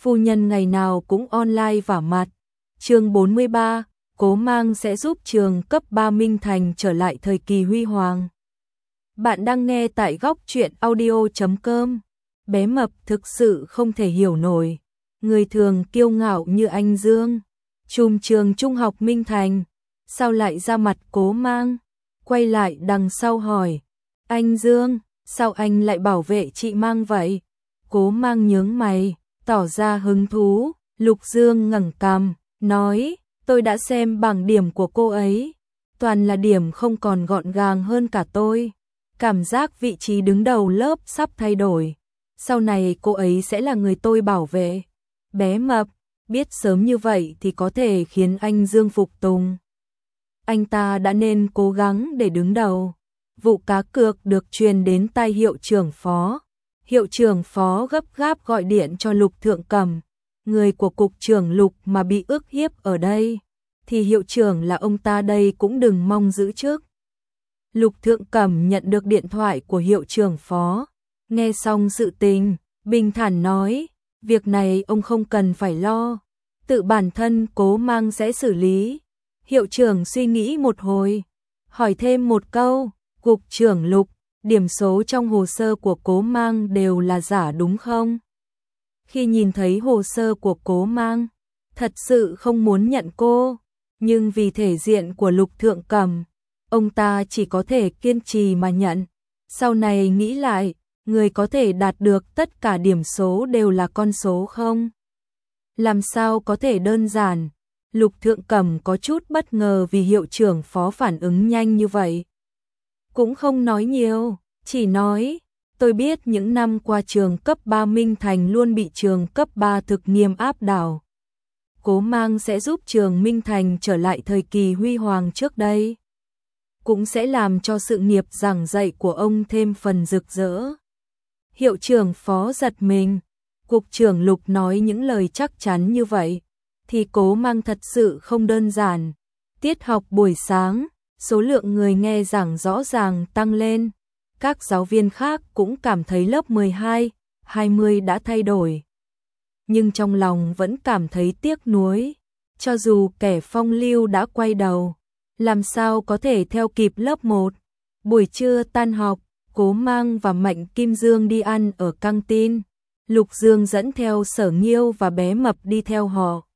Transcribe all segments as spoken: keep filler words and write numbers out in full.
phu nhân ngày nào cũng online vả mặt. Chương bốn mươi ba, Cố Mang sẽ giúp trường cấp ba Minh Thành trở lại thời kỳ huy hoàng. Bạn đang nghe tại góc truyện audio chấm com. Bé mập thực sự không thể hiểu nổi. Người thường kiêu ngạo như anh Dương, trùm trường trung học Minh Thành, sao lại ra mặt Cố Mang? Quay lại đằng sau hỏi, anh Dương, sao anh lại bảo vệ chị Mang vậy? Cố Mang nhướng mày, tỏ ra hứng thú. Lục Dương ngẩng cằm, nói, tôi đã xem bảng điểm của cô ấy, toàn là điểm không còn gọn gàng hơn cả tôi. Cảm giác vị trí đứng đầu lớp sắp thay đổi. Sau này cô ấy sẽ là người tôi bảo vệ. Bé mập, biết sớm như vậy thì có thể khiến anh Dương phục tùng. Anh ta đã nên cố gắng để đứng đầu. Vụ cá cược được truyền đến tai hiệu trưởng phó. Hiệu trưởng phó gấp gáp gọi điện cho Lục Thượng Cẩm. Người của cục trưởng Lục mà bị ức hiếp ở đây, thì hiệu trưởng là ông ta đây cũng đừng mong giữ chức. Lục Thượng Cẩm nhận được điện thoại của hiệu trưởng phó. Nghe xong sự tình, bình thản nói, việc này ông không cần phải lo, tự bản thân Cố Mang sẽ xử lý. Hiệu trưởng suy nghĩ một hồi, hỏi thêm một câu, cục trưởng Lục, điểm số trong hồ sơ của Cố Mang đều là giả đúng không? Khi nhìn thấy hồ sơ của Cố Mang, thật sự không muốn nhận cô, nhưng vì thể diện của Lục Thượng Cẩm, ông ta chỉ có thể kiên trì mà nhận. Sau này nghĩ lại, người có thể đạt được tất cả điểm số đều là con số không? Làm sao có thể đơn giản? Lục Thượng Cẩm có chút bất ngờ vì hiệu trưởng phó phản ứng nhanh như vậy. Cũng không nói nhiều, chỉ nói, tôi biết những năm qua trường cấp ba Minh Thành luôn bị trường cấp ba thực nghiêm áp đảo. Cố Mang sẽ giúp trường Minh Thành trở lại thời kỳ huy hoàng trước đây. Cũng sẽ làm cho sự nghiệp giảng dạy của ông thêm phần rực rỡ. Hiệu trưởng phó giật mình, cục trưởng Lục nói những lời chắc chắn như vậy, thì Cố Mang thật sự không đơn giản. Tiết học buổi sáng, số lượng người nghe giảng rõ ràng tăng lên. Các giáo viên khác cũng cảm thấy lớp mười hai, hai mươi đã thay đổi. Nhưng trong lòng vẫn cảm thấy tiếc nuối. Cho dù kẻ phong lưu đã quay đầu, làm sao có thể theo kịp lớp một. Buổi trưa tan học, Cố Mang và Mạnh Kim Dương đi ăn ở căng tin. Lục Dương dẫn theo Sở Nghiêu và bé mập đi theo họ.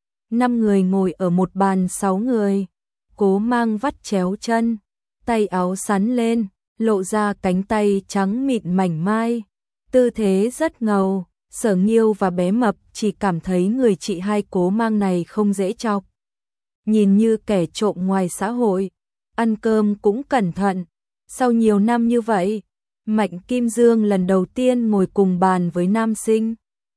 Năm người ngồi ở một bàn sáu người. Cố Mang vắt chéo chân, tay áo sắn lên, lộ ra cánh tay trắng mịn mảnh mai, tư thế rất ngầu. Sở Nghiêu và bé mập chỉ cảm thấy người chị hai Cố Mang này không dễ chọc, nhìn như kẻ trộm ngoài xã hội. Ăn cơm cũng cẩn thận. Sau nhiều năm như vậy, Mạnh Kim Dương lần đầu tiên ngồi cùng bàn với nam sinh,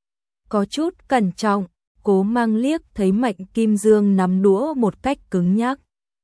có chút cẩn trọng. Cố Mang liếc thấy Mạnh Kim Dương nắm đũa một cách cứng nhắc,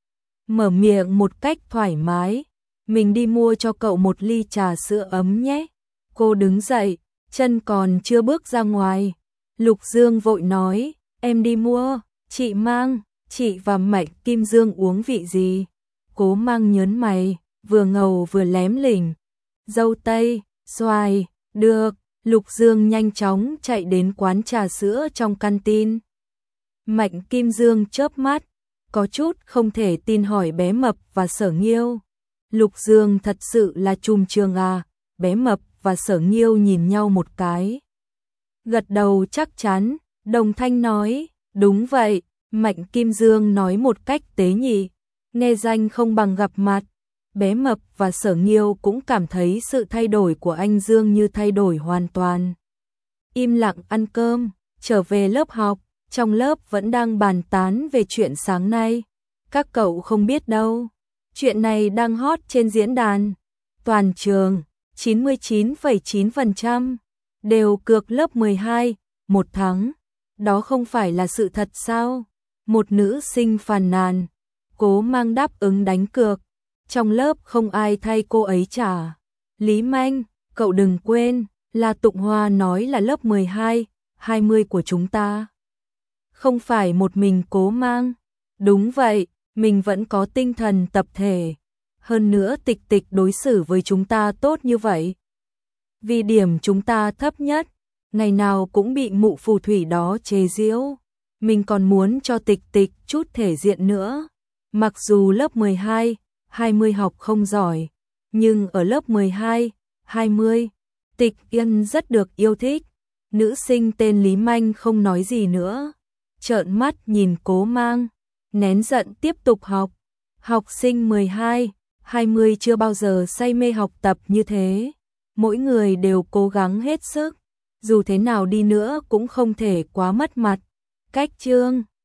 mở miệng một cách thoải mái, mình đi mua cho cậu một ly trà sữa ấm nhé. Cô đứng dậy, chân còn chưa bước ra ngoài. Lục Dương vội nói, em đi mua, chị Mang, chị và Mạnh Kim Dương uống vị gì? Cố Mang nhớn mày, vừa ngầu vừa lém lỉnh, dâu tây, xoài, được. Lục Dương nhanh chóng chạy đến quán trà sữa trong căn tin. Mạnh Kim Dương chớp mắt, có chút không thể tin hỏi bé mập và Sở Nghiêu, Lục Dương thật sự là trùm trường à? Bé mập và Sở Nghiêu nhìn nhau một cái, gật đầu chắc chắn, đồng thanh nói, đúng vậy. Mạnh Kim Dương nói một cách tế nhị, nghe danh không bằng gặp mặt. Bé mập và Sở Nghiêu cũng cảm thấy sự thay đổi của anh Dương như thay đổi hoàn toàn. Im lặng ăn cơm, trở về lớp học, trong lớp vẫn đang bàn tán về chuyện sáng nay. Các cậu không biết đâu, chuyện này đang hot trên diễn đàn. Toàn trường, chín mươi chín phẩy chín phần trăm đều cược lớp mười hai, một tháng. Đó không phải là sự thật sao? Một nữ sinh phàn nàn. Cố Mang đáp ứng đánh cược. Trong lớp không ai thay cô ấy trả. Lý Manh, cậu đừng quên, là Tụng Hoa nói là lớp mười hai, hai mươi của chúng ta. Không phải một mình Cố Mang. Đúng vậy, mình vẫn có tinh thần tập thể. Hơn nữa Tịch Tịch đối xử với chúng ta tốt như vậy. Vì điểm chúng ta thấp nhất, ngày nào cũng bị mụ phù thủy đó chế giễu. Mình còn muốn cho Tịch Tịch chút thể diện nữa. Mặc dù lớp mười hai, hai mươi học không giỏi, nhưng ở lớp mười hai, hai mươi, Tịch Yên rất được yêu thích. Nữ sinh tên Lý Manh không nói gì nữa, trợn mắt nhìn Cố Mang, nén giận tiếp tục học. Học sinh mười hai, hai mươi chưa bao giờ say mê học tập như thế. Mỗi người đều cố gắng hết sức, dù thế nào đi nữa cũng không thể quá mất mặt. Cách chương